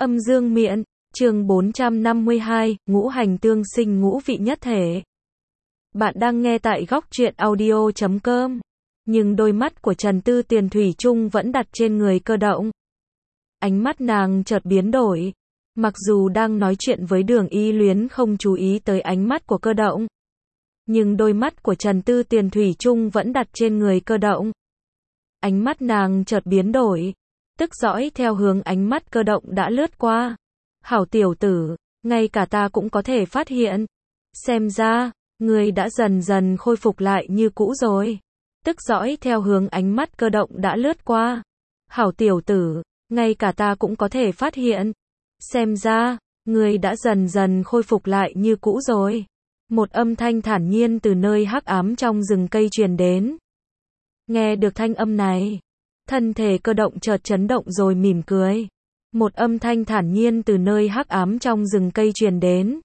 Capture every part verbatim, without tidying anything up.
Âm dương miện, chương bốn trăm năm mươi hai, ngũ hành tương sinh ngũ vị nhất thể. Bạn đang nghe tại góc truyện audio chấm com. Nhưng đôi mắt của Trần Tư Tiền thủy chung vẫn đặt trên người Cơ Động. Ánh mắt nàng chợt biến đổi. Mặc dù đang nói chuyện với Đường Y Luyến không chú ý tới ánh mắt của Cơ Động. Nhưng đôi mắt của Trần Tư Tiền thủy chung vẫn đặt trên người Cơ Động. Ánh mắt nàng chợt biến đổi. Tức dõi theo hướng ánh mắt Cơ Động đã lướt qua. Hảo tiểu tử, ngay cả ta cũng có thể phát hiện. Xem ra, ngươi đã dần dần khôi phục lại như cũ rồi. Tức dõi theo hướng ánh mắt Cơ Động đã lướt qua. Hảo tiểu tử, ngay cả ta cũng có thể phát hiện. Xem ra, ngươi đã dần dần khôi phục lại như cũ rồi. Một âm thanh thản nhiên từ nơi hắc ám trong rừng cây truyền đến. Nghe được thanh âm này, thân thể Cơ Động chợt chấn động rồi mỉm cười. Một âm thanh thản nhiên từ nơi hắc ám trong rừng cây truyền đến.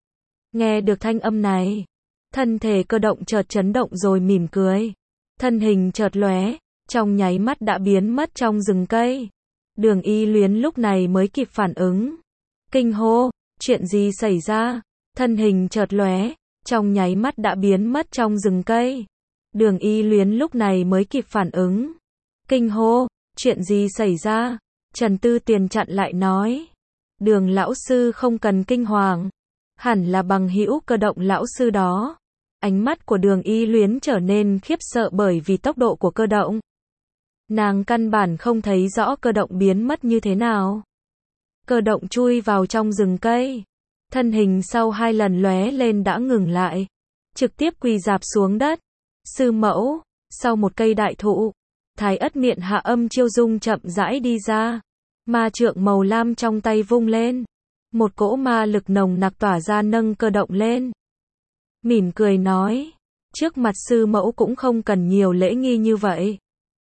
Nghe được thanh âm này, thân thể Cơ Động chợt chấn động rồi mỉm cười. Thân hình chợt lóe, trong nháy mắt đã biến mất trong rừng cây. Đường Y Luyến lúc này mới kịp phản ứng. Kinh hô, chuyện gì xảy ra? Thân hình chợt lóe, trong nháy mắt đã biến mất trong rừng cây. Đường Y Luyến lúc này mới kịp phản ứng. Kinh hô, chuyện gì xảy ra? Trần Tư Tiền chặn lại nói. Đường lão sư không cần kinh hoàng. Hẳn là bằng hữu Cơ Động lão sư đó. Ánh mắt của Đường Y Luyến trở nên khiếp sợ bởi vì tốc độ của Cơ Động. Nàng căn bản không thấy rõ Cơ Động biến mất như thế nào. Cơ Động chui vào trong rừng cây. Thân hình sau hai lần lóe lên đã ngừng lại. Trực tiếp quỳ rạp xuống đất. Sư mẫu, sau một cây đại thụ, Thái Ất Miện Hạ Âm Chiêu Dung chậm rãi đi ra. Ma trượng màu lam trong tay vung lên. Một cỗ ma lực nồng nặc tỏa ra nâng Cơ Động lên. Mỉm cười nói. Trước mặt sư mẫu cũng không cần nhiều lễ nghi như vậy.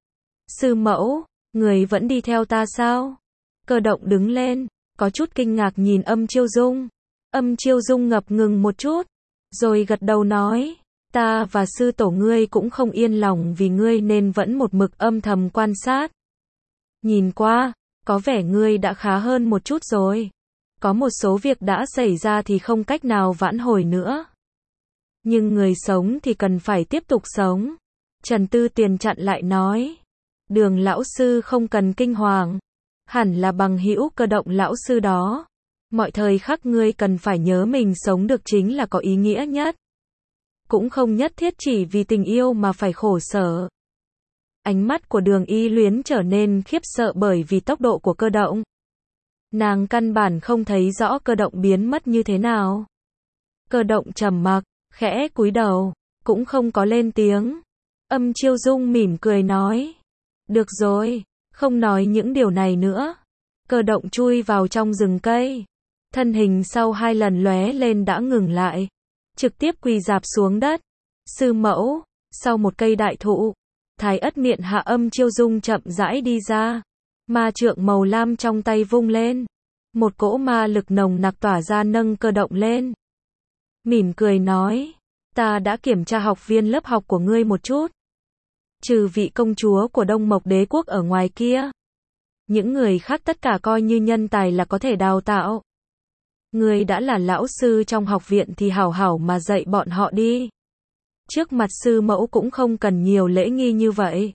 Sư mẫu, người vẫn đi theo ta sao? Cơ Động đứng lên, có chút kinh ngạc nhìn Âm Chiêu Dung. Âm Chiêu Dung ngập ngừng một chút, rồi gật đầu nói. Ta và sư tổ ngươi cũng không yên lòng vì ngươi nên vẫn một mực âm thầm quan sát. Nhìn qua, có vẻ ngươi đã khá hơn một chút rồi. Có một số việc đã xảy ra thì không cách nào vãn hồi nữa. Nhưng người sống thì cần phải tiếp tục sống. Trần Tư Tiền chặn lại nói. Đường lão sư không cần kinh hoàng. Hẳn là bằng hữu Cơ Động lão sư đó. Mọi thời khắc ngươi cần phải nhớ mình sống được chính là có ý nghĩa nhất. Cũng không nhất thiết chỉ vì tình yêu mà phải khổ sở. Ánh mắt của Đường Y Luyến trở nên khiếp sợ bởi vì tốc độ của Cơ Động. Nàng căn bản không thấy rõ Cơ Động biến mất như thế nào. Cơ Động trầm mặc, khẽ cúi đầu, cũng không có lên tiếng. Âm Chiêu Dung mỉm cười nói. Được rồi, không nói những điều này nữa. Cơ Động chui vào trong rừng cây. Thân hình sau hai lần lóe lên đã ngừng lại. Trực tiếp quỳ rạp xuống đất. Sư mẫu, sau một cây đại thụ, Thái Ất Miện Hạ Âm Chiêu Dung chậm rãi đi ra. Ma trượng màu lam trong tay vung lên. Một cỗ ma lực nồng nặc tỏa ra nâng Cơ Động lên. Mỉm cười nói. Ta đã kiểm tra học viên lớp học của ngươi một chút. Trừ vị công chúa của Đông Mộc Đế Quốc ở ngoài kia. Những người khác tất cả coi như nhân tài là có thể đào tạo. Ngươi đã là lão sư trong học viện thì hảo hảo mà dạy bọn họ đi. Trước mặt sư mẫu cũng không cần nhiều lễ nghi như vậy.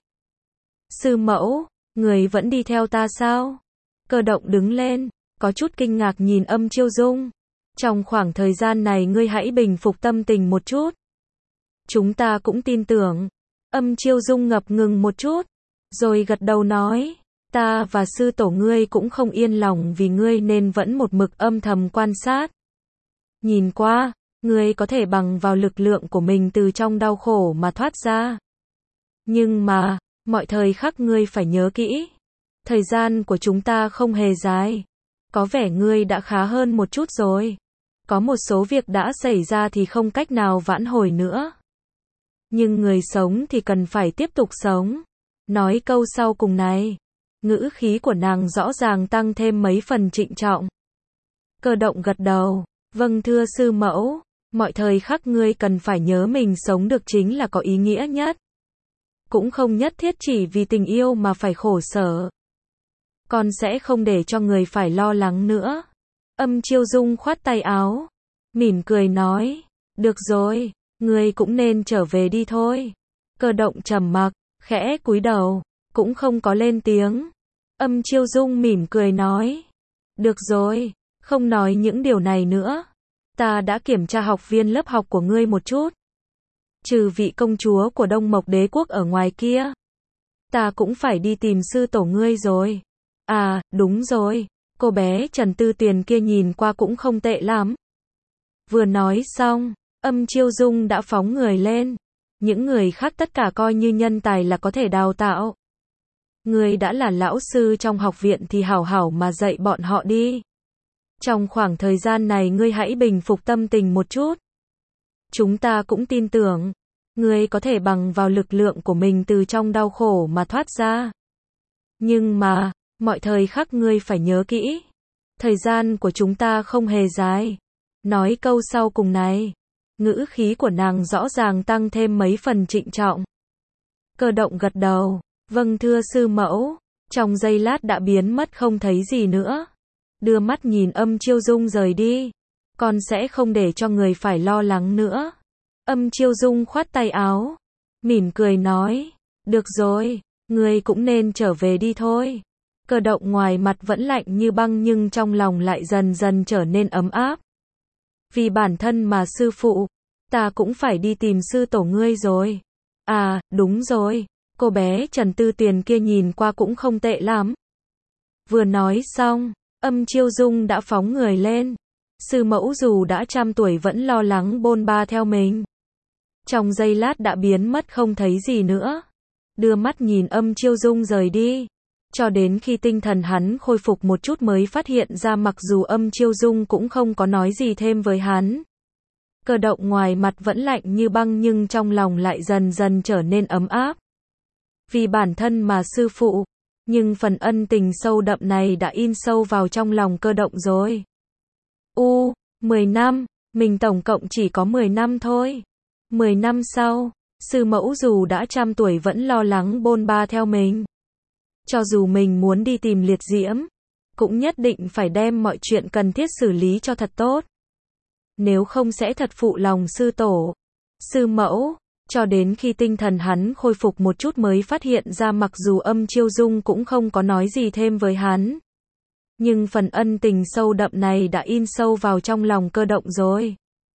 Sư mẫu, ngươi vẫn đi theo ta sao? Cơ Động đứng lên, có chút kinh ngạc nhìn Âm Chiêu Dung. Trong khoảng thời gian này ngươi hãy bình phục tâm tình một chút. Chúng ta cũng tin tưởng. Âm Chiêu Dung ngập ngừng một chút, rồi gật đầu nói. Ta và sư tổ ngươi cũng không yên lòng vì ngươi nên vẫn một mực âm thầm quan sát. Nhìn qua, ngươi có thể bằng vào lực lượng của mình từ trong đau khổ mà thoát ra. Nhưng mà, mọi thời khắc ngươi phải nhớ kỹ. Thời gian của chúng ta không hề dài. Có vẻ ngươi đã khá hơn một chút rồi. Có một số việc đã xảy ra thì không cách nào vãn hồi nữa. Nhưng người sống thì cần phải tiếp tục sống. Nói câu sau cùng này. Ngữ khí của nàng rõ ràng tăng thêm mấy phần trịnh trọng. Cơ Động gật đầu. Vâng thưa sư mẫu. Mọi thời khắc ngươi cần phải nhớ mình sống được chính là có ý nghĩa nhất. Cũng không nhất thiết chỉ vì tình yêu mà phải khổ sở. con sẽ không để cho người phải lo lắng nữa. Âm Chiêu Dung khoát tay áo, mỉm cười nói, được rồi, ngươi cũng nên trở về đi thôi. Cơ động trầm mặc, khẽ cúi đầu, cũng không có lên tiếng. Âm Chiêu Dung mỉm cười nói, được rồi, không nói những điều này nữa. Ta đã kiểm tra học viên lớp học của ngươi một chút. Trừ vị công chúa của Đông Mộc Đế Quốc ở ngoài kia, ta cũng phải đi tìm sư tổ ngươi rồi. À, đúng rồi, cô bé Trần Tư Tuyền kia nhìn qua cũng không tệ lắm. Vừa nói xong, Âm Chiêu Dung đã phóng người lên. Những người khác tất cả coi như nhân tài là có thể đào tạo. Ngươi đã là lão sư trong học viện thì hảo hảo mà dạy bọn họ đi. Trong khoảng thời gian này ngươi hãy bình phục tâm tình một chút. Chúng ta cũng tin tưởng, ngươi có thể bằng vào lực lượng của mình từ trong đau khổ mà thoát ra. Nhưng mà, mọi thời khắc ngươi phải nhớ kỹ. Thời gian của chúng ta không hề dài. Nói câu sau cùng này, ngữ khí của nàng rõ ràng tăng thêm mấy phần trịnh trọng. Cơ động gật đầu, vâng thưa sư mẫu, trong giây lát đã biến mất không thấy gì nữa. Đưa mắt nhìn Âm Chiêu Dung rời đi, con sẽ không để cho người phải lo lắng nữa. Âm Chiêu Dung khoát tay áo, mỉm cười nói, được rồi, ngươi cũng nên trở về đi thôi. Cơ động ngoài mặt vẫn lạnh như băng nhưng trong lòng lại dần dần trở nên ấm áp. Vì bản thân mà sư phụ, ta cũng phải đi tìm sư tổ ngươi rồi. À, đúng rồi, cô bé Trần Tư Tuyền kia nhìn qua cũng không tệ lắm. Vừa nói xong, Âm Chiêu Dung đã phóng người lên. Sư mẫu dù đã trăm tuổi vẫn lo lắng bôn ba theo mình. Trong giây lát đã biến mất không thấy gì nữa. Đưa mắt nhìn Âm Chiêu Dung rời đi. Cho đến khi tinh thần hắn khôi phục một chút mới phát hiện ra mặc dù Âm Chiêu Dung cũng không có nói gì thêm với hắn. Cơ động ngoài mặt vẫn lạnh như băng nhưng trong lòng lại dần dần trở nên ấm áp. Vì bản thân mà sư phụ, nhưng phần ân tình sâu đậm này đã in sâu vào trong lòng cơ động rồi. U, mười năm, mình tổng cộng chỉ có mười năm thôi. mười năm sau, sư mẫu dù đã trăm tuổi vẫn lo lắng bôn ba theo mình. Cho dù mình muốn đi tìm liệt diễm, cũng nhất định phải đem mọi chuyện cần thiết xử lý cho thật tốt. Nếu không sẽ thật phụ lòng sư tổ, sư mẫu. Cho đến khi tinh thần hắn khôi phục một chút mới phát hiện ra mặc dù Âm Chiêu Dung cũng không có nói gì thêm với hắn. Nhưng phần ân tình sâu đậm này đã in sâu vào trong lòng cơ động rồi.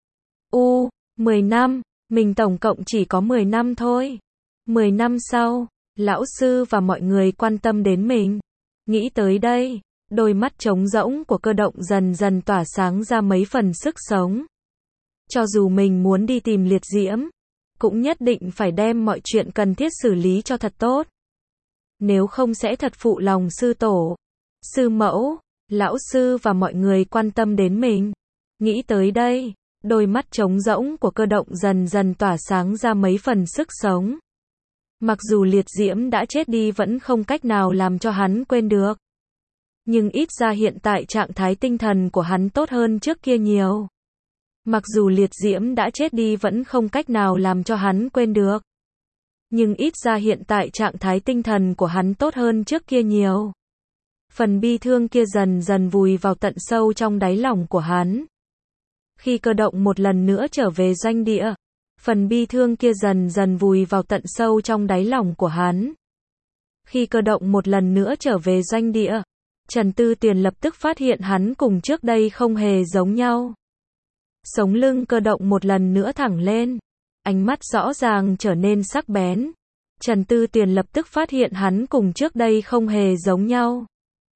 U, mười năm, mình tổng cộng chỉ có mười năm thôi. mười năm sau, lão sư và mọi người quan tâm đến mình. Nghĩ tới đây, đôi mắt trống rỗng của cơ động dần dần tỏa sáng ra mấy phần sức sống. Cho dù mình muốn đi tìm liệt diễm, cũng nhất định phải đem mọi chuyện cần thiết xử lý cho thật tốt. Nếu không sẽ thật phụ lòng sư tổ, sư mẫu, lão sư và mọi người quan tâm đến mình. Nghĩ tới đây, đôi mắt trống rỗng của cơ động dần dần tỏa sáng ra mấy phần sức sống. Mặc dù liệt diễm đã chết đi vẫn không cách nào làm cho hắn quên được. Nhưng ít ra hiện tại trạng thái tinh thần của hắn tốt hơn trước kia nhiều. Mặc dù liệt diễm đã chết đi vẫn không cách nào làm cho hắn quên được. Nhưng ít ra hiện tại trạng thái tinh thần của hắn tốt hơn trước kia nhiều. Phần bi thương kia dần dần vùi vào tận sâu trong đáy lòng của hắn. Khi cơ động một lần nữa trở về doanh địa, phần bi thương kia dần dần vùi vào tận sâu trong đáy lòng của hắn. Khi cơ động một lần nữa trở về doanh địa, Trần Tư Tuyền lập tức phát hiện hắn cùng trước đây không hề giống nhau. Sống lưng cơ động một lần nữa thẳng lên, ánh mắt rõ ràng trở nên sắc bén. Trần Tư Tuyền lập tức phát hiện hắn cùng trước đây không hề giống nhau.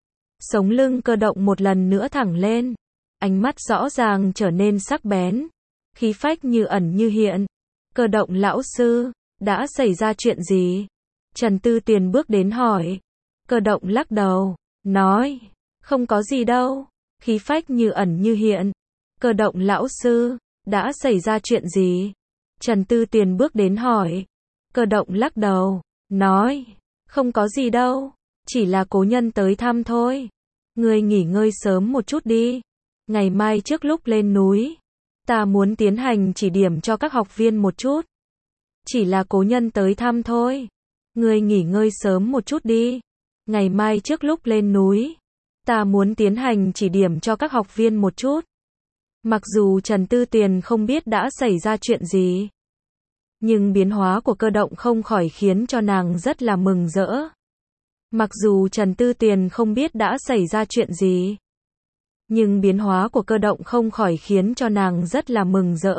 Sống lưng cơ động một lần nữa thẳng lên, ánh mắt rõ ràng trở nên sắc bén, khí phách như ẩn như hiện. Cơ động lão sư, đã xảy ra chuyện gì? Trần Tư Tuyền bước đến hỏi. Cơ động lắc đầu, nói, không có gì đâu, khí phách như ẩn như hiện. Cơ động lão sư, đã xảy ra chuyện gì? Trần Tư Tuyền bước đến hỏi. Cơ động lắc đầu, nói, không có gì đâu, chỉ là cố nhân tới thăm thôi. Ngươi nghỉ ngơi sớm một chút đi. Ngày mai trước lúc lên núi, ta muốn tiến hành chỉ điểm cho các học viên một chút. Chỉ là cố nhân tới thăm thôi. Ngươi nghỉ ngơi sớm một chút đi. Ngày mai trước lúc lên núi, ta muốn tiến hành chỉ điểm cho các học viên một chút. Mặc dù Trần Tư Tuyền không biết đã xảy ra chuyện gì, nhưng biến hóa của Cơ Động không khỏi khiến cho nàng rất là mừng rỡ. Mặc dù Trần Tư Tuyền không biết đã xảy ra chuyện gì, nhưng biến hóa của Cơ Động không khỏi khiến cho nàng rất là mừng rỡ.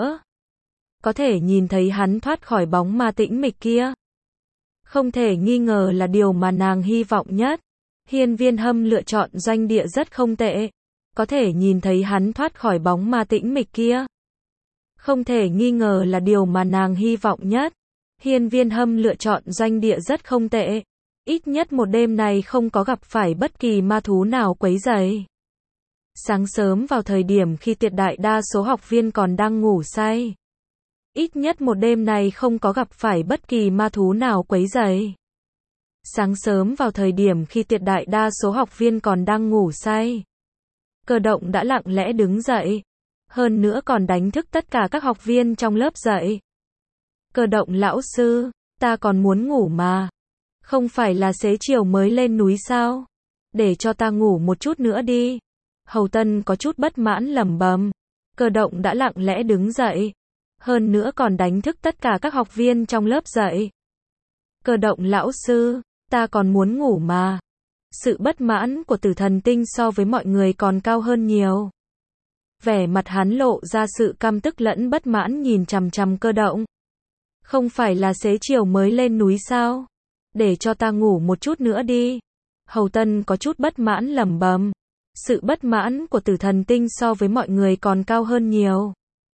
Có thể nhìn thấy hắn thoát khỏi bóng ma tĩnh mịch kia, không thể nghi ngờ là điều mà nàng hy vọng nhất. Hiên Viên Hâm lựa chọn doanh địa rất không tệ. Có thể nhìn thấy hắn thoát khỏi bóng ma tĩnh mịch kia, không thể nghi ngờ là điều mà nàng hy vọng nhất. Hiên Viên Hâm lựa chọn doanh địa rất không tệ. Ít nhất một đêm này không có gặp phải bất kỳ ma thú nào quấy rầy. Sáng sớm vào thời điểm khi tuyệt đại đa số học viên còn đang ngủ say, ít nhất một đêm này không có gặp phải bất kỳ ma thú nào quấy rầy. Sáng sớm vào thời điểm khi tuyệt đại đa số học viên còn đang ngủ say, Cơ Động đã lặng lẽ đứng dậy, hơn nữa còn đánh thức tất cả các học viên trong lớp dậy. Cơ Động lão sư, ta còn muốn ngủ mà. Không phải là xế chiều mới lên núi sao? Để cho ta ngủ một chút nữa đi. Hầu Tân có chút bất mãn lẩm bẩm. Cơ Động đã lặng lẽ đứng dậy, hơn nữa còn đánh thức tất cả các học viên trong lớp dậy. Cơ Động lão sư, ta còn muốn ngủ mà. Sự bất mãn của Tử Thần Tinh so với mọi người còn cao hơn nhiều. Vẻ mặt hắn lộ ra sự căm tức lẫn bất mãn nhìn chằm chằm Cơ Động. Không phải là xế chiều mới lên núi sao? Để cho ta ngủ một chút nữa đi. Hầu Tân có chút bất mãn lẩm bẩm. Sự bất mãn của Tử Thần Tinh so với mọi người còn cao hơn nhiều.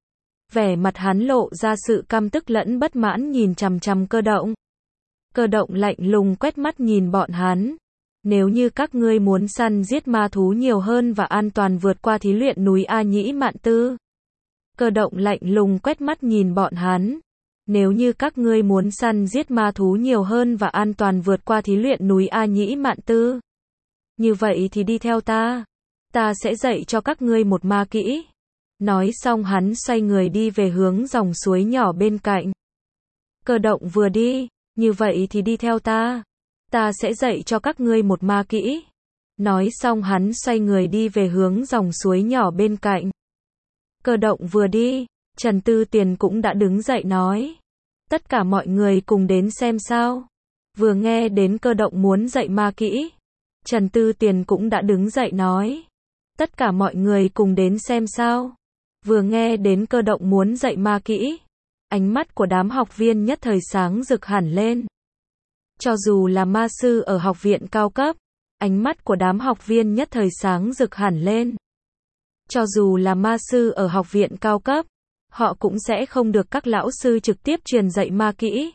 Vẻ mặt hắn lộ ra sự căm tức lẫn bất mãn nhìn chằm chằm Cơ Động. Cơ Động lạnh lùng quét mắt nhìn bọn hắn. Nếu như các ngươi muốn săn giết ma thú nhiều hơn và an toàn vượt qua thí luyện núi A Nhĩ Mạn Tư. Cơ Động lạnh lùng quét mắt nhìn bọn hắn. Nếu như các ngươi muốn săn giết ma thú nhiều hơn và an toàn vượt qua thí luyện núi A Nhĩ Mạn Tư, như vậy thì đi theo ta. Ta sẽ dạy cho các ngươi một ma kỹ. Nói xong hắn xoay người đi về hướng dòng suối nhỏ bên cạnh. Cơ Động vừa đi, như vậy thì đi theo ta. Ta sẽ dạy cho các ngươi một ma kỹ. Nói xong hắn xoay người đi về hướng dòng suối nhỏ bên cạnh. Cơ Động vừa đi, Trần Tư Tuyền cũng đã đứng dậy nói. Tất cả mọi người cùng đến xem sao. Vừa nghe đến Cơ Động muốn dạy ma kỹ, Trần Tư Tuyền cũng đã đứng dậy nói. Tất cả mọi người cùng đến xem sao. Vừa nghe đến Cơ Động muốn dạy ma kỹ, ánh mắt của đám học viên nhất thời sáng rực hẳn lên. Cho dù là ma sư ở học viện cao cấp, ánh mắt của đám học viên nhất thời sáng rực hẳn lên. Cho dù là ma sư ở học viện cao cấp, họ cũng sẽ không được các lão sư trực tiếp truyền dạy ma kỹ.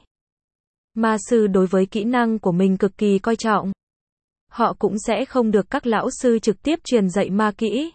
Ma sư đối với kỹ năng của mình cực kỳ coi trọng. Họ cũng sẽ không được các lão sư trực tiếp truyền dạy ma kỹ.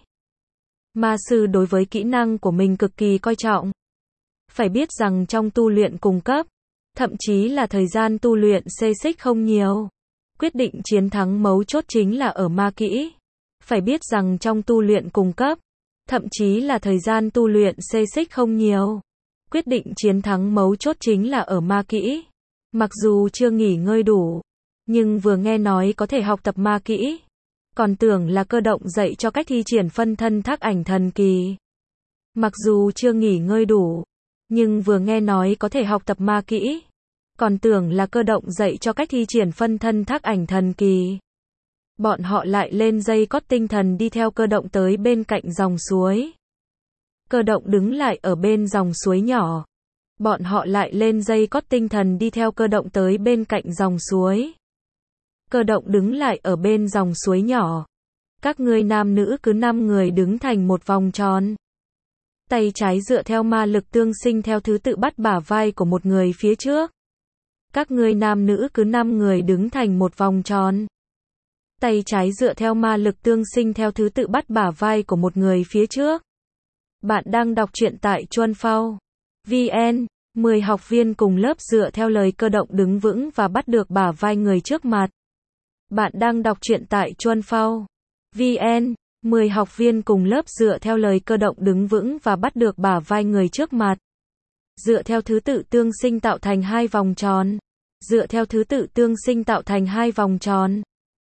Ma sư đối với kỹ năng của mình cực kỳ coi trọng. Phải biết rằng trong tu luyện cùng cấp, thậm chí là thời gian tu luyện xê xích không nhiều. Quyết định chiến thắng mấu chốt chính là ở ma kỹ. Phải biết rằng trong tu luyện cùng cấp, thậm chí là thời gian tu luyện xê xích không nhiều. Quyết định chiến thắng mấu chốt chính là ở ma kỹ. Mặc dù chưa nghỉ ngơi đủ, nhưng vừa nghe nói có thể học tập ma kỹ, còn tưởng là Cơ Động dạy cho cách thi triển phân thân thác ảnh thần kỳ. Mặc dù chưa nghỉ ngơi đủ, nhưng vừa nghe nói có thể học tập ma kỹ, còn tưởng là Cơ Động dạy cho cách thi triển phân thân thác ảnh thần kỳ. Bọn họ lại lên dây cót tinh thần đi theo Cơ Động tới bên cạnh dòng suối. Cơ Động đứng lại ở bên dòng suối nhỏ. Bọn họ lại lên dây cót tinh thần đi theo Cơ Động tới bên cạnh dòng suối. Cơ Động đứng lại ở bên dòng suối nhỏ. Các ngươi nam nữ cứ năm người đứng thành một vòng tròn. Tay trái dựa theo ma lực tương sinh theo thứ tự bắt bả vai của một người phía trước. Các ngươi nam nữ cứ năm người đứng thành một vòng tròn. Tay trái dựa theo ma lực tương sinh theo thứ tự bắt bả vai của một người phía trước. Bạn đang đọc truyện tại Chuan Phao vê en. mười học viên cùng lớp dựa theo lời Cơ Động đứng vững và bắt được bả vai người trước mặt. Bạn đang đọc truyện tại Chuan Phao vê en. mười học viên cùng lớp dựa theo lời Cơ Động đứng vững và bắt được bả vai người trước mặt. Dựa theo thứ tự tương sinh tạo thành hai vòng tròn. Dựa theo thứ tự tương sinh tạo thành hai vòng tròn.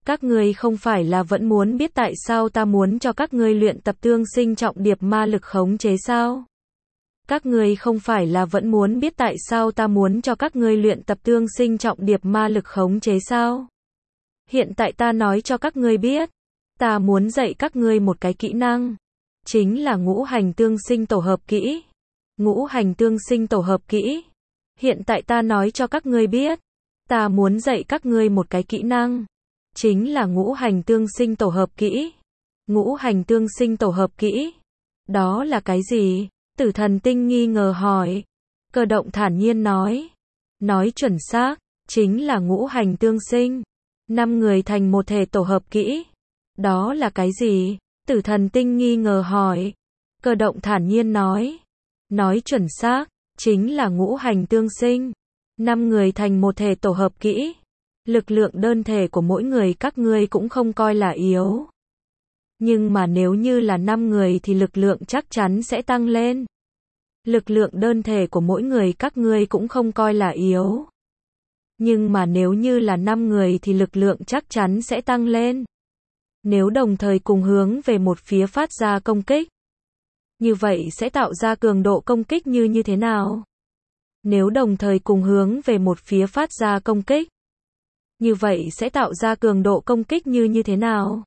Các ngươi không phải là vẫn muốn biết tại sao ta muốn cho các ngươi luyện tập tương sinh trọng điệp ma lực khống chế sao? Các ngươi không phải là vẫn muốn biết tại sao ta muốn cho các ngươi luyện tập tương sinh trọng điệp ma lực khống chế sao? Hiện tại ta nói cho các ngươi biết, ta muốn dạy các ngươi một cái kỹ năng, chính là ngũ hành tương sinh tổ hợp kỹ. Ngũ hành tương sinh tổ hợp kỹ. Hiện tại ta nói cho các ngươi biết, ta muốn dạy các ngươi một cái kỹ năng, chính là ngũ hành tương sinh tổ hợp kỹ. Ngũ hành tương sinh tổ hợp kỹ. Đó là cái gì? Tử Thần Tinh nghi ngờ hỏi. Cơ Động thản nhiên nói. Nói chuẩn xác, chính là ngũ hành tương sinh. Năm người thành một thể tổ hợp kỹ. Đó là cái gì? Tử Thần Tinh nghi ngờ hỏi. Cơ Động thản nhiên nói. Nói chuẩn xác, chính là ngũ hành tương sinh. Năm người thành một thể tổ hợp kỹ. Lực lượng đơn thể của mỗi người các ngươi cũng không coi là yếu. Nhưng mà nếu như là năm người thì lực lượng chắc chắn sẽ tăng lên. Lực lượng đơn thể của mỗi người các ngươi cũng không coi là yếu. Nhưng mà nếu như là năm người thì lực lượng chắc chắn sẽ tăng lên. Nếu đồng thời cùng hướng về một phía phát ra công kích, như vậy sẽ tạo ra cường độ công kích như như thế nào? Nếu đồng thời cùng hướng về một phía phát ra công kích, như vậy sẽ tạo ra cường độ công kích như như thế nào?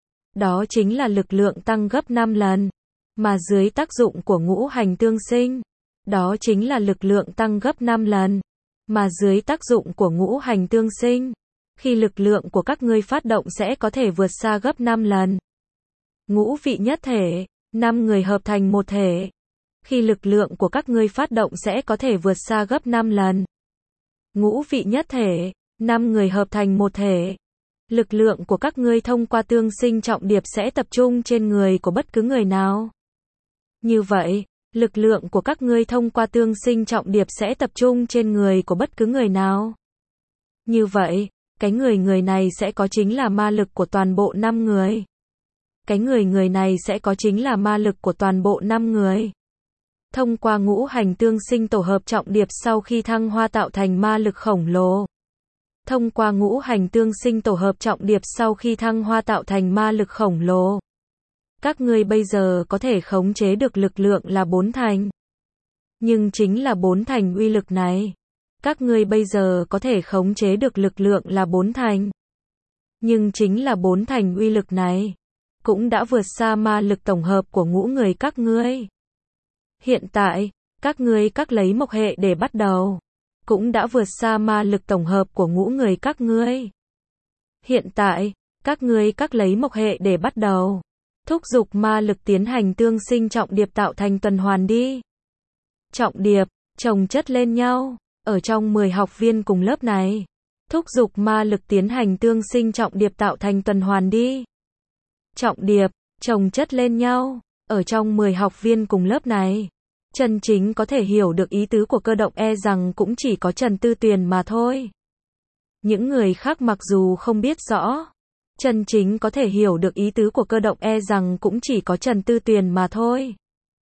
Đó chính là lực lượng tăng gấp năm lần. Mà dưới tác dụng của ngũ hành tương sinh, đó chính là lực lượng tăng gấp năm lần. Mà dưới tác dụng của ngũ hành tương sinh, khi lực lượng của các ngươi phát động sẽ có thể vượt xa gấp năm lần. Ngũ vị nhất thể, năm người hợp thành một thể. Khi lực lượng của các ngươi phát động sẽ có thể vượt xa gấp năm lần. Ngũ vị nhất thể, năm người hợp thành một thể. Lực lượng của các ngươi thông qua tương sinh trọng điệp sẽ tập trung trên người của bất cứ người nào. Như vậy, lực lượng của các ngươi thông qua tương sinh trọng điệp sẽ tập trung trên người của bất cứ người nào. Như vậy, cái người người này sẽ có chính là ma lực của toàn bộ năm người. Cái người người này sẽ có chính là ma lực của toàn bộ năm người. Thông qua ngũ hành tương sinh tổ hợp trọng điệp sau khi thăng hoa tạo thành ma lực khổng lồ. Thông qua ngũ hành tương sinh tổ hợp trọng điệp sau khi thăng hoa tạo thành ma lực khổng lồ. Các ngươi bây giờ có thể khống chế được lực lượng là bốn thành. Nhưng chính là bốn thành uy lực này. Các ngươi bây giờ có thể khống chế được lực lượng là bốn thành. Nhưng chính là bốn thành uy lực này. Cũng đã vượt xa ma lực tổng hợp của ngũ người các ngươi. Hiện tại, các ngươi các lấy mộc hệ để bắt đầu. Cũng đã vượt xa ma lực tổng hợp của ngũ người các ngươi. Hiện tại, các ngươi các lấy mộc hệ để bắt đầu. Thúc giục ma lực tiến hành tương sinh trọng điệp tạo thành tuần hoàn đi. Trọng điệp, chồng chất lên nhau, ở trong mười học viên cùng lớp này. Thúc giục ma lực tiến hành tương sinh trọng điệp tạo thành tuần hoàn đi. Trọng điệp, chồng chất lên nhau, ở trong mười học viên cùng lớp này. Chân chính có thể hiểu được ý tứ của Cơ Động e rằng cũng chỉ có Trần Tư Tuyền mà thôi. Những người khác mặc dù không biết rõ, chân chính có thể hiểu được ý tứ của Cơ Động e rằng cũng chỉ có Trần Tư Tuyền mà thôi.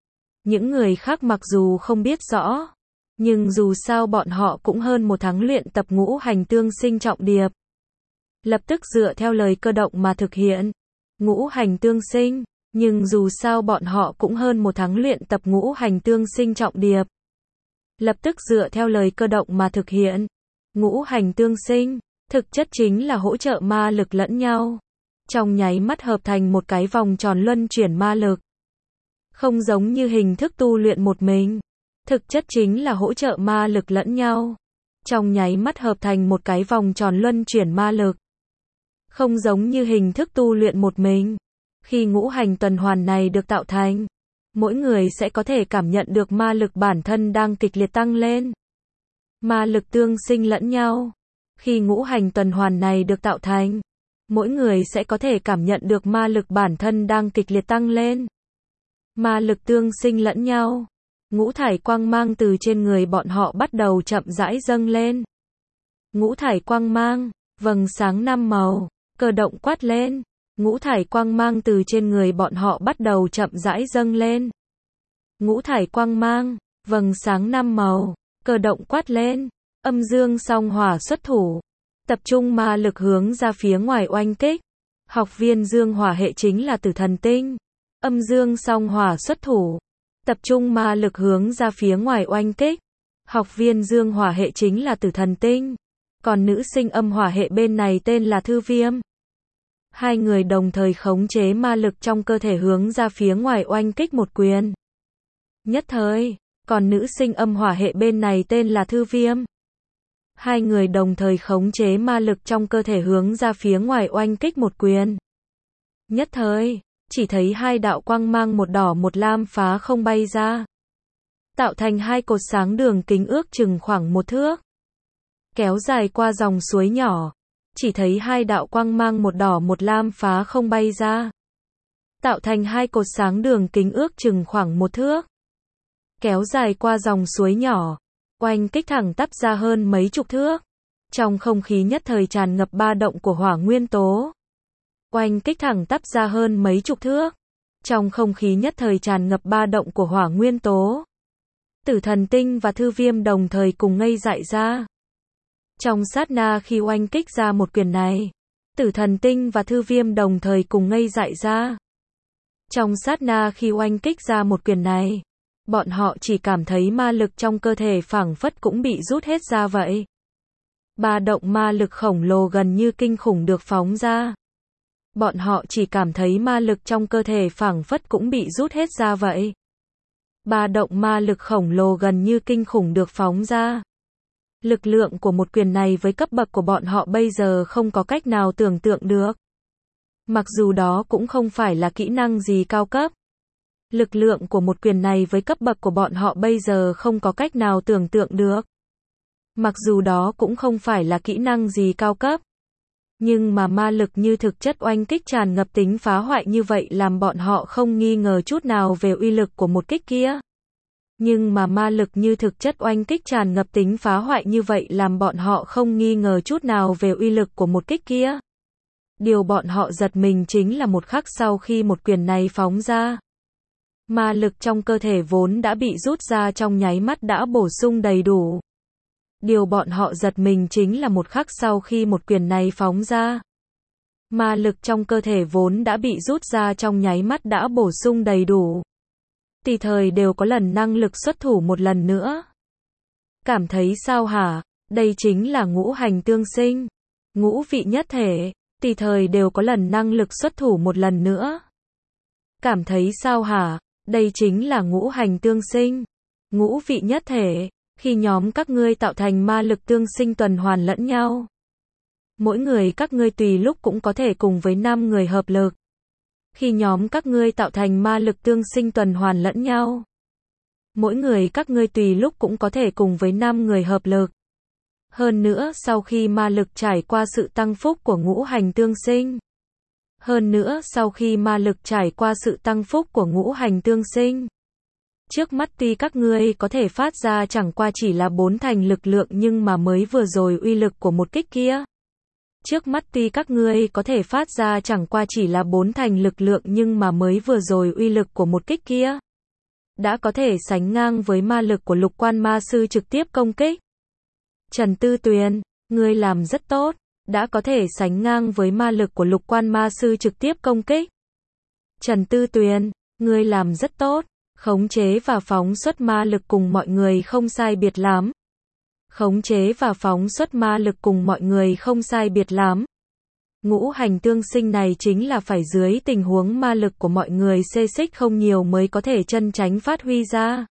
Những người khác mặc dù không biết rõ, nhưng dù sao bọn họ cũng hơn một tháng luyện tập ngũ hành tương sinh trọng điệp. Lập tức dựa theo lời Cơ Động mà thực hiện. Ngũ hành tương sinh, nhưng dù sao bọn họ cũng hơn một tháng luyện tập ngũ hành tương sinh trọng điệp. Lập tức dựa theo lời Cơ Động mà thực hiện. Ngũ hành tương sinh, thực chất chính là hỗ trợ ma lực lẫn nhau. Trong nháy mắt hợp thành một cái vòng tròn luân chuyển ma lực. Không giống như hình thức tu luyện một mình. Thực chất chính là hỗ trợ ma lực lẫn nhau. Trong nháy mắt hợp thành một cái vòng tròn luân chuyển ma lực. Không giống như hình thức tu luyện một mình. Khi ngũ hành tuần hoàn này được tạo thành, mỗi người sẽ có thể cảm nhận được ma lực bản thân đang kịch liệt tăng lên. Ma lực tương sinh lẫn nhau. Khi ngũ hành tuần hoàn này được tạo thành, mỗi người sẽ có thể cảm nhận được ma lực bản thân đang kịch liệt tăng lên. Ma lực tương sinh lẫn nhau. Ngũ thải quang mang từ trên người bọn họ bắt đầu chậm rãi dâng lên. Ngũ thải quang mang, vầng sáng năm màu, Cơ Động quát lên. Ngũ thải quang mang từ trên người bọn họ bắt đầu chậm rãi dâng lên. Ngũ thải quang mang, vầng sáng năm màu, Cơ Động quát lên. Âm dương song hỏa xuất thủ. Tập trung ma lực hướng ra phía ngoài oanh kích. Học viên dương hỏa hệ chính là tử thần tinh. Âm dương song hỏa xuất thủ. Tập trung ma lực hướng ra phía ngoài oanh kích. Học viên dương hỏa hệ chính là tử thần tinh. Còn nữ sinh âm hỏa hệ bên này tên là Thư Viêm. Hai người đồng thời khống chế ma lực trong cơ thể hướng ra phía ngoài oanh kích một quyền. Nhất thời, còn nữ sinh âm hỏa hệ bên này tên là Thư Viêm. Hai người đồng thời khống chế ma lực trong cơ thể hướng ra phía ngoài oanh kích một quyền. Nhất thời, chỉ thấy hai đạo quang mang một đỏ một lam phá không bay ra. Tạo thành hai cột sáng đường kính ước chừng khoảng một thước. Kéo dài qua dòng suối nhỏ. Chỉ thấy hai đạo quang mang một đỏ một lam phá không bay ra. Tạo thành hai cột sáng đường kính ước chừng khoảng một thước. Kéo dài qua dòng suối nhỏ. Oanh kích thẳng tắp ra hơn mấy chục thước. Trong không khí nhất thời tràn ngập ba động của hỏa nguyên tố. Oanh kích thẳng tắp ra hơn mấy chục thước. Trong không khí nhất thời tràn ngập ba động của hỏa nguyên tố. Tử thần tinh và Thư Viêm đồng thời cùng ngây dại ra. Trong sát na khi oanh kích ra một quyền này, Tử thần tinh và Thư Viêm đồng thời cùng ngây dại ra. Trong sát na khi oanh kích ra một quyền này, bọn họ chỉ cảm thấy ma lực trong cơ thể phảng phất cũng bị rút hết ra vậy. Ba động ma lực khổng lồ gần như kinh khủng được phóng ra. Bọn họ chỉ cảm thấy ma lực trong cơ thể phảng phất cũng bị rút hết ra vậy. Ba động ma lực khổng lồ gần như kinh khủng được phóng ra. Lực lượng của một quyền này với cấp bậc của bọn họ bây giờ không có cách nào tưởng tượng được. Mặc dù đó cũng không phải là kỹ năng gì cao cấp. Lực lượng của một quyền này với cấp bậc của bọn họ bây giờ không có cách nào tưởng tượng được. Mặc dù đó cũng không phải là kỹ năng gì cao cấp. Nhưng mà ma lực như thực chất oanh kích tràn ngập tính phá hoại như vậy làm bọn họ không nghi ngờ chút nào về uy lực của một kích kia. Nhưng mà ma lực như thực chất oanh kích tràn ngập tính phá hoại như vậy làm bọn họ không nghi ngờ chút nào về uy lực của một kích kia. Điều bọn họ giật mình chính là một khắc sau khi một quyền này phóng ra. Ma lực trong cơ thể vốn đã bị rút ra trong nháy mắt đã bổ sung đầy đủ. Điều bọn họ giật mình chính là một khắc sau khi một quyền này phóng ra. Ma lực trong cơ thể vốn đã bị rút ra trong nháy mắt đã bổ sung đầy đủ. Tùy thời đều có lần năng lực xuất thủ một lần nữa. Cảm thấy sao hả? Đây chính là ngũ hành tương sinh. Ngũ vị nhất thể. Tùy thời đều có lần năng lực xuất thủ một lần nữa. Cảm thấy sao hả? Đây chính là ngũ hành tương sinh. Ngũ vị nhất thể. Khi nhóm các ngươi tạo thành ma lực tương sinh tuần hoàn lẫn nhau. Mỗi người các ngươi tùy lúc cũng có thể cùng với năm người hợp lực. Khi nhóm các ngươi tạo thành ma lực tương sinh tuần hoàn lẫn nhau. Mỗi người các ngươi tùy lúc cũng có thể cùng với năm người hợp lực. Hơn nữa sau khi ma lực trải qua sự tăng phúc của ngũ hành tương sinh. Hơn nữa sau khi ma lực trải qua sự tăng phúc của ngũ hành tương sinh. Trước mắt tuy các ngươi có thể phát ra chẳng qua chỉ là bốn thành lực lượng nhưng mà mới vừa rồi uy lực của một kích kia. Trước mắt tuy các ngươi có thể phát ra chẳng qua chỉ là bốn thành lực lượng nhưng mà mới vừa rồi uy lực của một kích kia. Đã có thể sánh ngang với ma lực của lục quan ma sư trực tiếp công kích. Trần Tư Tuyền, ngươi làm rất tốt. Đã có thể sánh ngang với ma lực của lục quan ma sư trực tiếp công kích. Trần Tư Tuyền, ngươi làm rất tốt. Khống chế và phóng xuất ma lực cùng mọi người không sai biệt lắm. Khống chế và phóng xuất ma lực cùng mọi người không sai biệt lắm. Ngũ hành tương sinh này chính là phải dưới tình huống ma lực của mọi người xê xích không nhiều mới có thể chân tránh phát huy ra.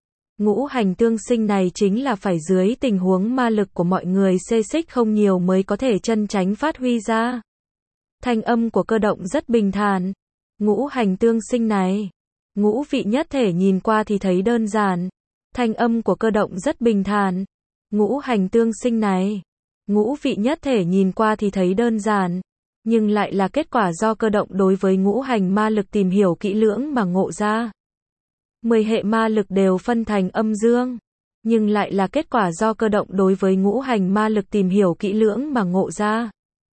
Ngũ hành tương sinh này chính là phải dưới tình huống ma lực của mọi người xê xích không nhiều mới có thể chân tránh phát huy ra. Thanh âm của Cơ Động rất bình thản. Ngũ hành tương sinh này. Ngũ vị nhất thể nhìn qua thì thấy đơn giản. Thanh âm của Cơ Động rất bình thản. Ngũ hành tương sinh này. Ngũ vị nhất thể nhìn qua thì thấy đơn giản. Nhưng lại là kết quả do Cơ Động đối với ngũ hành ma lực tìm hiểu kỹ lưỡng mà ngộ ra. Mười hệ ma lực đều phân thành âm dương. Nhưng lại là kết quả do Cơ Động đối với ngũ hành ma lực tìm hiểu kỹ lưỡng mà ngộ ra.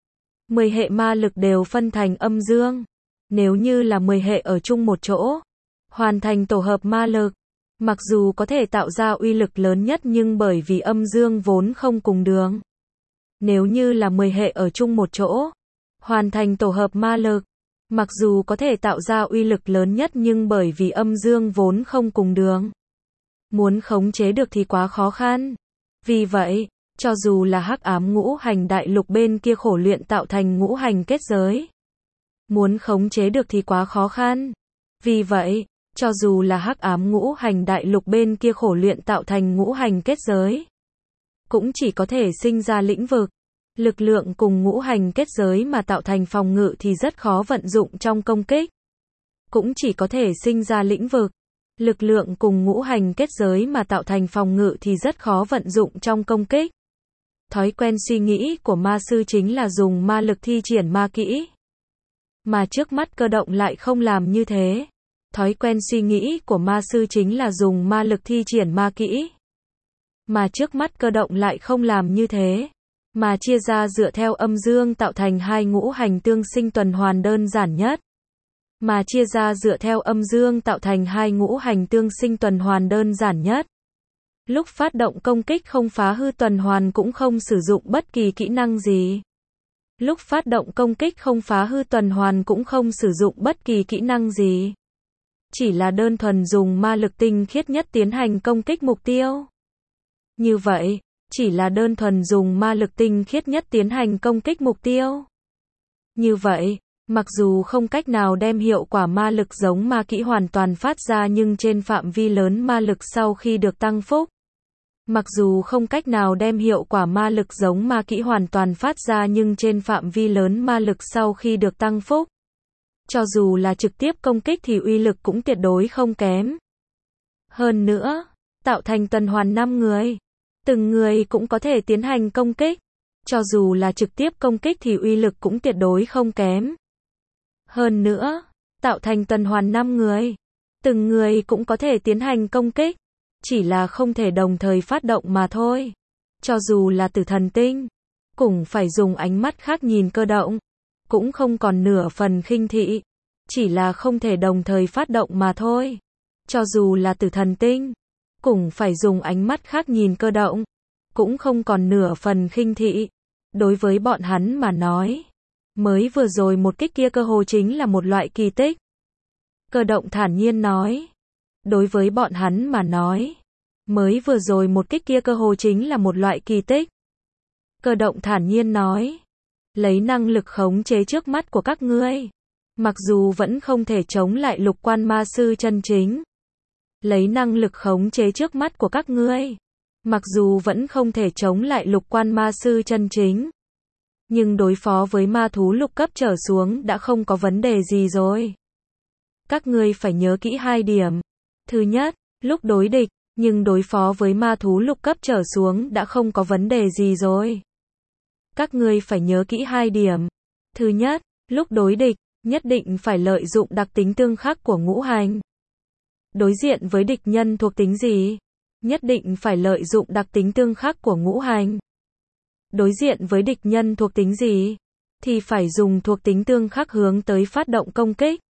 Mười hệ ma lực đều phân thành âm dương. Nếu như là mười hệ ở chung một chỗ. Hoàn thành tổ hợp ma lực. Mặc dù có thể tạo ra uy lực lớn nhất nhưng bởi vì âm dương vốn không cùng đường. Nếu như là mười hệ ở chung một chỗ, hoàn thành tổ hợp ma lực, mặc dù có thể tạo ra uy lực lớn nhất nhưng bởi vì âm dương vốn không cùng đường, muốn khống chế được thì quá khó khăn. Vì vậy, cho dù là hắc ám ngũ hành đại lục bên kia khổ luyện tạo thành ngũ hành kết giới, muốn khống chế được thì quá khó khăn. Vì vậy, cho dù là hắc ám ngũ hành đại lục bên kia khổ luyện tạo thành ngũ hành kết giới, cũng chỉ có thể sinh ra lĩnh vực. Lực lượng cùng ngũ hành kết giới mà tạo thành phòng ngự thì rất khó vận dụng trong công kích. Cũng chỉ có thể sinh ra lĩnh vực. Lực lượng cùng ngũ hành kết giới mà tạo thành phòng ngự thì rất khó vận dụng trong công kích. Thói quen suy nghĩ của ma sư chính là dùng ma lực thi triển ma kỹ. Mà trước mắt cơ động lại không làm như thế. Thói quen suy nghĩ của ma sư chính là dùng ma lực thi triển ma kỹ. Mà trước mắt cơ động lại không làm như thế. Mà chia ra dựa theo âm dương tạo thành hai ngũ hành tương sinh tuần hoàn đơn giản nhất. Mà chia ra dựa theo âm dương tạo thành hai ngũ hành tương sinh tuần hoàn đơn giản nhất. Lúc phát động công kích không phá hư tuần hoàn cũng không sử dụng bất kỳ kỹ năng gì. Lúc phát động công kích không phá hư tuần hoàn cũng không sử dụng bất kỳ kỹ năng gì. Chỉ là đơn thuần dùng ma lực tinh khiết nhất tiến hành công kích mục tiêu. Như vậy, chỉ là đơn thuần dùng ma lực tinh khiết nhất tiến hành công kích mục tiêu. Như vậy, mặc dù không cách nào đem hiệu quả ma lực giống ma kỹ hoàn toàn phát ra nhưng trên phạm vi lớn ma lực sau khi được tăng phúc. Mặc dù không cách nào đem hiệu quả ma lực giống ma kỹ hoàn toàn phát ra nhưng trên phạm vi lớn ma lực sau khi được tăng phúc. Cho dù là trực tiếp công kích thì uy lực cũng tuyệt đối không kém. Hơn nữa, tạo thành tuần hoàn năm người. Từng người cũng có thể tiến hành công kích. Cho dù là trực tiếp công kích thì uy lực cũng tuyệt đối không kém. Hơn nữa, tạo thành tuần hoàn năm người. Từng người cũng có thể tiến hành công kích. Chỉ là không thể đồng thời phát động mà thôi. Cho dù là tử thần tinh, cũng phải dùng ánh mắt khác nhìn cơ động. Cũng không còn nửa phần khinh thị. Chỉ là không thể đồng thời phát động mà thôi. Cho dù là tử thần tinh, cũng phải dùng ánh mắt khác nhìn cơ động. Cũng không còn nửa phần khinh thị. Đối với bọn hắn mà nói, mới vừa rồi một kích kia cơ hồ chính là một loại kỳ tích. Cơ động thản nhiên nói. Đối với bọn hắn mà nói, mới vừa rồi một kích kia cơ hồ chính là một loại kỳ tích. Cơ động thản nhiên nói. Lấy năng lực khống chế trước mắt của các ngươi, mặc dù vẫn không thể chống lại lục quan ma sư chân chính. Lấy năng lực khống chế trước mắt của các ngươi, mặc dù vẫn không thể chống lại lục quan ma sư chân chính. Nhưng đối phó với ma thú lục cấp trở xuống đã không có vấn đề gì rồi. Các ngươi phải nhớ kỹ hai điểm. Thứ nhất, lúc đối địch, nhưng đối phó với ma thú lục cấp trở xuống đã không có vấn đề gì rồi. Các ngươi phải nhớ kỹ hai điểm. Thứ nhất, lúc đối địch, nhất định phải lợi dụng đặc tính tương khắc của ngũ hành. Đối diện với địch nhân thuộc tính gì? Nhất định phải lợi dụng đặc tính tương khắc của ngũ hành. Đối diện với địch nhân thuộc tính gì? Thì phải dùng thuộc tính tương khắc hướng tới phát động công kích.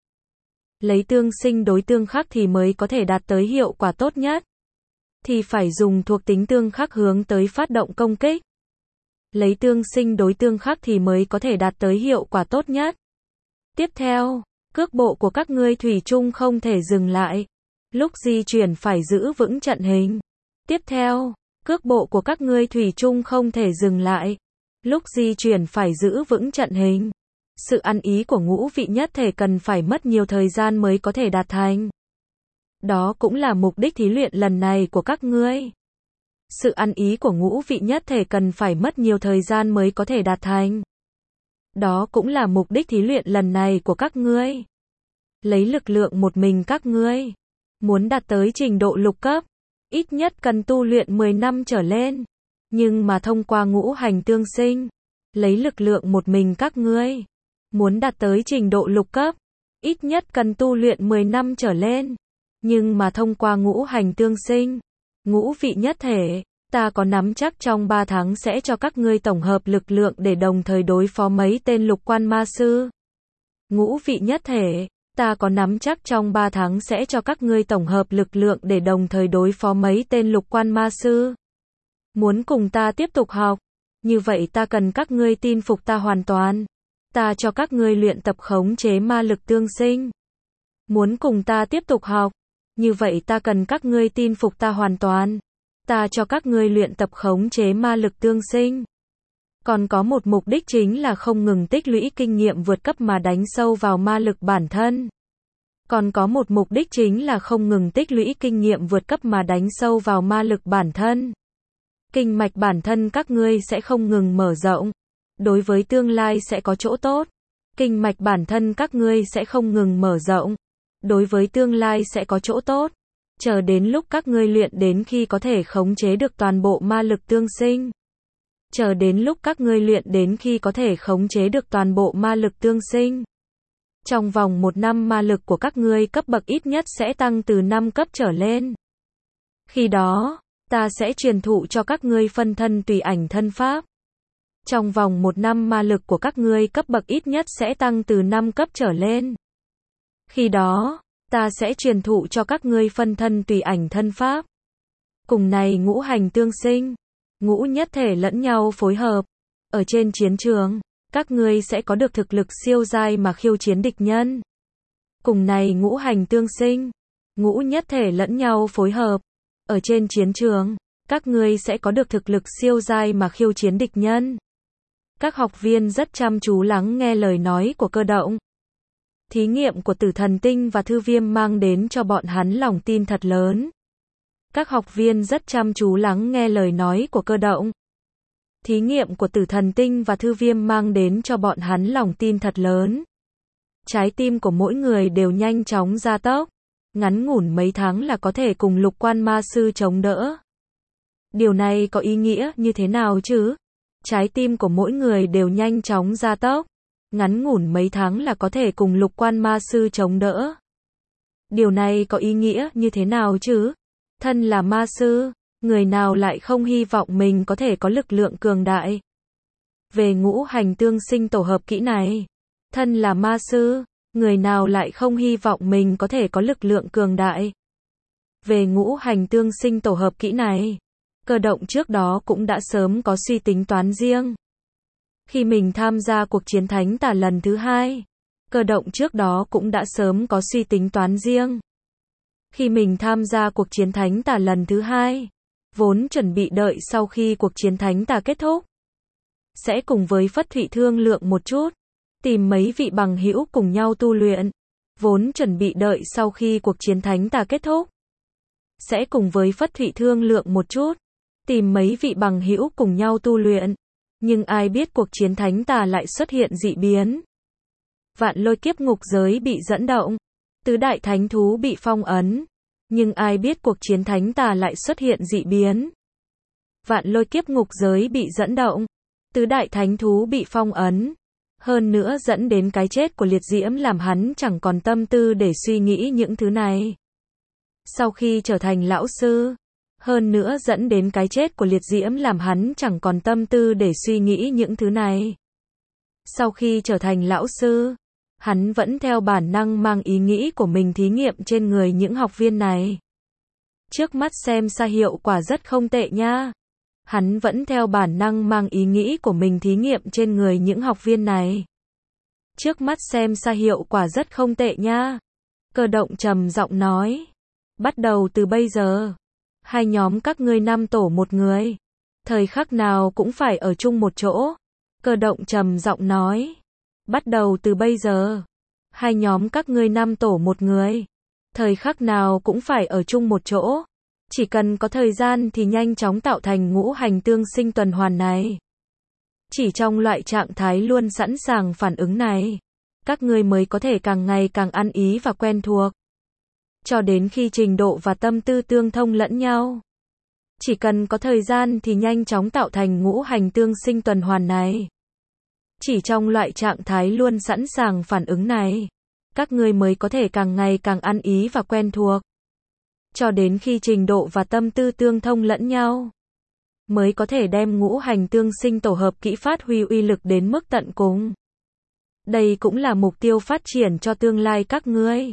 Lấy tương sinh đối tương khắc thì mới có thể đạt tới hiệu quả tốt nhất. Thì phải dùng thuộc tính tương khắc hướng tới phát động công kích. Lấy tương sinh đối tương khắc thì mới có thể đạt tới hiệu quả tốt nhất. Tiếp theo, cước bộ của các ngươi thủy chung không thể dừng lại. Lúc di chuyển phải giữ vững trận hình. Tiếp theo, cước bộ của các ngươi thủy chung không thể dừng lại. Lúc di chuyển phải giữ vững trận hình. Sự ăn ý của ngũ vị nhất thể cần phải mất nhiều thời gian mới có thể đạt thành. Đó cũng là mục đích thí luyện lần này của các ngươi. Sự ăn ý của ngũ vị nhất thể cần phải mất nhiều thời gian mới có thể đạt thành. Đó cũng là mục đích thí luyện lần này của các ngươi. Lấy lực lượng một mình các ngươi, muốn đạt tới trình độ lục cấp, ít nhất cần tu luyện mười năm trở lên. Nhưng mà thông qua ngũ hành tương sinh, lấy lực lượng một mình các ngươi, muốn đạt tới trình độ lục cấp, ít nhất cần tu luyện mười năm trở lên. Nhưng mà thông qua ngũ hành tương sinh, ngũ vị nhất thể, ta có nắm chắc trong ba tháng sẽ cho các ngươi tổng hợp lực lượng để đồng thời đối phó mấy tên lục quan ma sư. Ngũ vị nhất thể, ta có nắm chắc trong ba tháng sẽ cho các ngươi tổng hợp lực lượng để đồng thời đối phó mấy tên lục quan ma sư. Muốn cùng ta tiếp tục học, Như vậy ta cần các ngươi tin phục ta hoàn toàn. Ta cho các ngươi luyện tập khống chế ma lực tương sinh. Muốn cùng ta tiếp tục học. Như vậy ta cần các ngươi tin phục ta hoàn toàn. Ta cho các ngươi luyện tập khống chế ma lực tương sinh. Còn có một mục đích chính là không ngừng tích lũy kinh nghiệm vượt cấp mà đánh sâu vào ma lực bản thân. Còn có một mục đích chính là không ngừng tích lũy kinh nghiệm vượt cấp mà đánh sâu vào ma lực bản thân. Kinh mạch bản thân các ngươi sẽ không ngừng mở rộng. Đối với tương lai sẽ có chỗ tốt. Kinh mạch bản thân các ngươi sẽ không ngừng mở rộng. Đối với tương lai sẽ có chỗ tốt. Chờ đến lúc các ngươi luyện đến khi có thể khống chế được toàn bộ ma lực tương sinh. Chờ đến lúc các ngươi luyện đến khi có thể khống chế được toàn bộ ma lực tương sinh. Trong vòng một năm ma lực của các ngươi cấp bậc ít nhất sẽ tăng từ năm cấp trở lên. Khi đó, ta sẽ truyền thụ cho các ngươi phân thân tùy ảnh thân pháp. Trong vòng một năm ma lực của các ngươi cấp bậc ít nhất sẽ tăng từ năm cấp trở lên. Khi đó, ta sẽ truyền thụ cho các ngươi phân thân tùy ảnh thân pháp. Cùng này ngũ hành tương sinh, ngũ nhất thể lẫn nhau phối hợp. Ở trên chiến trường, các ngươi sẽ có được thực lực siêu giai mà khiêu chiến địch nhân. Cùng này ngũ hành tương sinh, ngũ nhất thể lẫn nhau phối hợp. Ở trên chiến trường, các ngươi sẽ có được thực lực siêu giai mà khiêu chiến địch nhân. Các học viên rất chăm chú lắng nghe lời nói của Cơ Động. Thí nghiệm của Tử Thần Tinh và Thư Viêm mang đến cho bọn hắn lòng tin thật lớn. Các học viên rất chăm chú lắng nghe lời nói của Cơ Động. Thí nghiệm của Tử Thần Tinh và Thư Viêm mang đến cho bọn hắn lòng tin thật lớn. Trái tim của mỗi người đều nhanh chóng gia tốc. Ngắn ngủn mấy tháng là có thể cùng Lục Quan Ma Sư chống đỡ. Điều này có ý nghĩa như thế nào chứ? Trái tim của mỗi người đều nhanh chóng gia tốc. Ngắn ngủn mấy tháng là có thể cùng Lục Quan Ma Sư chống đỡ. Điều này có ý nghĩa như thế nào chứ? Thân là ma sư, người nào lại không hy vọng mình có thể có lực lượng cường đại? Về ngũ hành tương sinh tổ hợp kỹ này, thân là ma sư, người nào lại không hy vọng mình có thể có lực lượng cường đại? Về ngũ hành tương sinh tổ hợp kỹ này, Cơ Động trước đó cũng đã sớm có suy tính toán riêng. Khi mình tham gia cuộc chiến thánh tà lần thứ hai, Cơ Động trước đó cũng đã sớm có suy tính toán riêng. Khi mình tham gia cuộc chiến thánh tà lần thứ hai, vốn chuẩn bị đợi sau khi cuộc chiến thánh tà kết thúc, sẽ cùng với Phất Thụy thương lượng một chút, tìm mấy vị bằng hữu cùng nhau tu luyện. Vốn chuẩn bị đợi sau khi cuộc chiến thánh tà kết thúc, sẽ cùng với Phất Thụy thương lượng một chút, tìm mấy vị bằng hữu cùng nhau tu luyện. Nhưng ai biết cuộc chiến thánh tà lại xuất hiện dị biến. Vạn lôi kiếp ngục giới bị dẫn động. Tứ đại thánh thú bị phong ấn. Nhưng ai biết cuộc chiến thánh tà lại xuất hiện dị biến. Vạn lôi kiếp ngục giới bị dẫn động. Tứ đại thánh thú bị phong ấn. Hơn nữa dẫn đến cái chết của liệt diễm làm hắn chẳng còn tâm tư để suy nghĩ những thứ này. Sau khi trở thành lão sư, hơn nữa dẫn đến cái chết của liệt diễm làm hắn chẳng còn tâm tư để suy nghĩ những thứ này. Sau khi trở thành lão sư, hắn vẫn theo bản năng mang ý nghĩ của mình thí nghiệm trên người những học viên này. Trước mắt xem ra hiệu quả rất không tệ nha. Hắn vẫn theo bản năng mang ý nghĩ của mình thí nghiệm trên người những học viên này. Trước mắt xem ra hiệu quả rất không tệ nha. Cơ Động trầm giọng nói. Bắt đầu từ bây giờ, hai nhóm các ngươi năm tổ một người. Thời khắc nào cũng phải ở chung một chỗ. Cơ Động trầm giọng nói. Bắt đầu từ bây giờ, hai nhóm các ngươi năm tổ một người. Thời khắc nào cũng phải ở chung một chỗ. Chỉ cần có thời gian thì nhanh chóng tạo thành ngũ hành tương sinh tuần hoàn này. Chỉ trong loại trạng thái luôn sẵn sàng phản ứng này, các ngươi mới có thể càng ngày càng ăn ý và quen thuộc. Cho đến khi trình độ và tâm tư tương thông lẫn nhau. Chỉ cần có thời gian thì nhanh chóng tạo thành ngũ hành tương sinh tuần hoàn này. Chỉ trong loại trạng thái luôn sẵn sàng phản ứng này, các ngươi mới có thể càng ngày càng ăn ý và quen thuộc. Cho đến khi trình độ và tâm tư tương thông lẫn nhau, mới có thể đem ngũ hành tương sinh tổ hợp kỹ phát huy uy lực đến mức tận cùng. Đây cũng là mục tiêu phát triển cho tương lai các ngươi.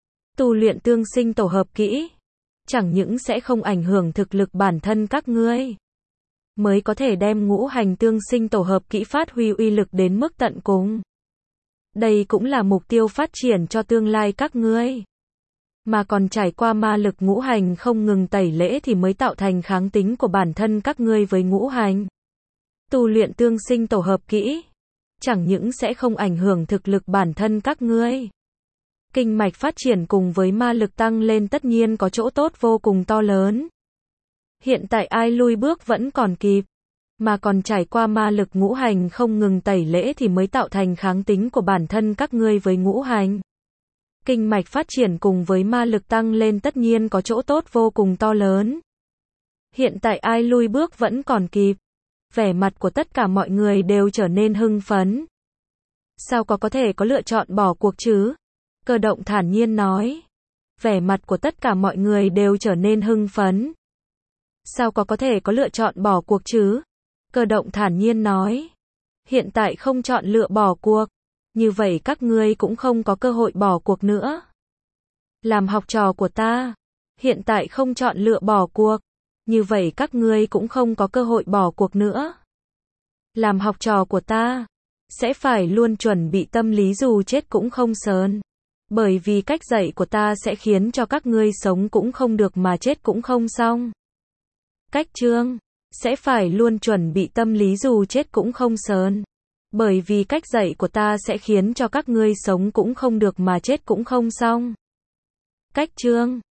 Tu luyện tương sinh tổ hợp kỹ, chẳng những sẽ không ảnh hưởng thực lực bản thân các ngươi, mới có thể đem ngũ hành tương sinh tổ hợp kỹ phát huy uy lực đến mức tận cùng. Đây cũng là mục tiêu phát triển cho tương lai các ngươi. Mà còn trải qua ma lực ngũ hành không ngừng tẩy lễ thì mới tạo thành kháng tính của bản thân các ngươi với ngũ hành. Tu luyện tương sinh tổ hợp kỹ, chẳng những sẽ không ảnh hưởng thực lực bản thân các ngươi. Kinh mạch phát triển cùng với ma lực tăng lên tất nhiên có chỗ tốt vô cùng to lớn. Hiện tại ai lui bước vẫn còn kịp, mà còn trải qua ma lực ngũ hành không ngừng tẩy lễ thì mới tạo thành kháng tính của bản thân các ngươi với ngũ hành. Kinh mạch phát triển cùng với ma lực tăng lên tất nhiên có chỗ tốt vô cùng to lớn. Hiện tại ai lui bước vẫn còn kịp. Vẻ mặt của tất cả mọi người đều trở nên hưng phấn. Sao có có thể có lựa chọn bỏ cuộc chứ? Cơ động thản nhiên nói. Vẻ mặt của tất cả mọi người đều trở nên hưng phấn. Sao có có thể có lựa chọn bỏ cuộc chứ? Cơ động thản nhiên nói. Hiện tại không chọn lựa bỏ cuộc. Như vậy các ngươi cũng không có cơ hội bỏ cuộc nữa. Làm học trò của ta. Hiện tại không chọn lựa bỏ cuộc. Như vậy các ngươi cũng không có cơ hội bỏ cuộc nữa. Làm học trò của ta. Sẽ phải luôn chuẩn bị tâm lý dù chết cũng không sờn. Bởi vì cách dạy của ta sẽ khiến cho các ngươi sống cũng không được mà chết cũng không xong. Cách chương. Sẽ phải luôn chuẩn bị tâm lý dù chết cũng không sờn. Bởi vì cách dạy của ta sẽ khiến cho các ngươi sống cũng không được mà chết cũng không xong. Cách chương.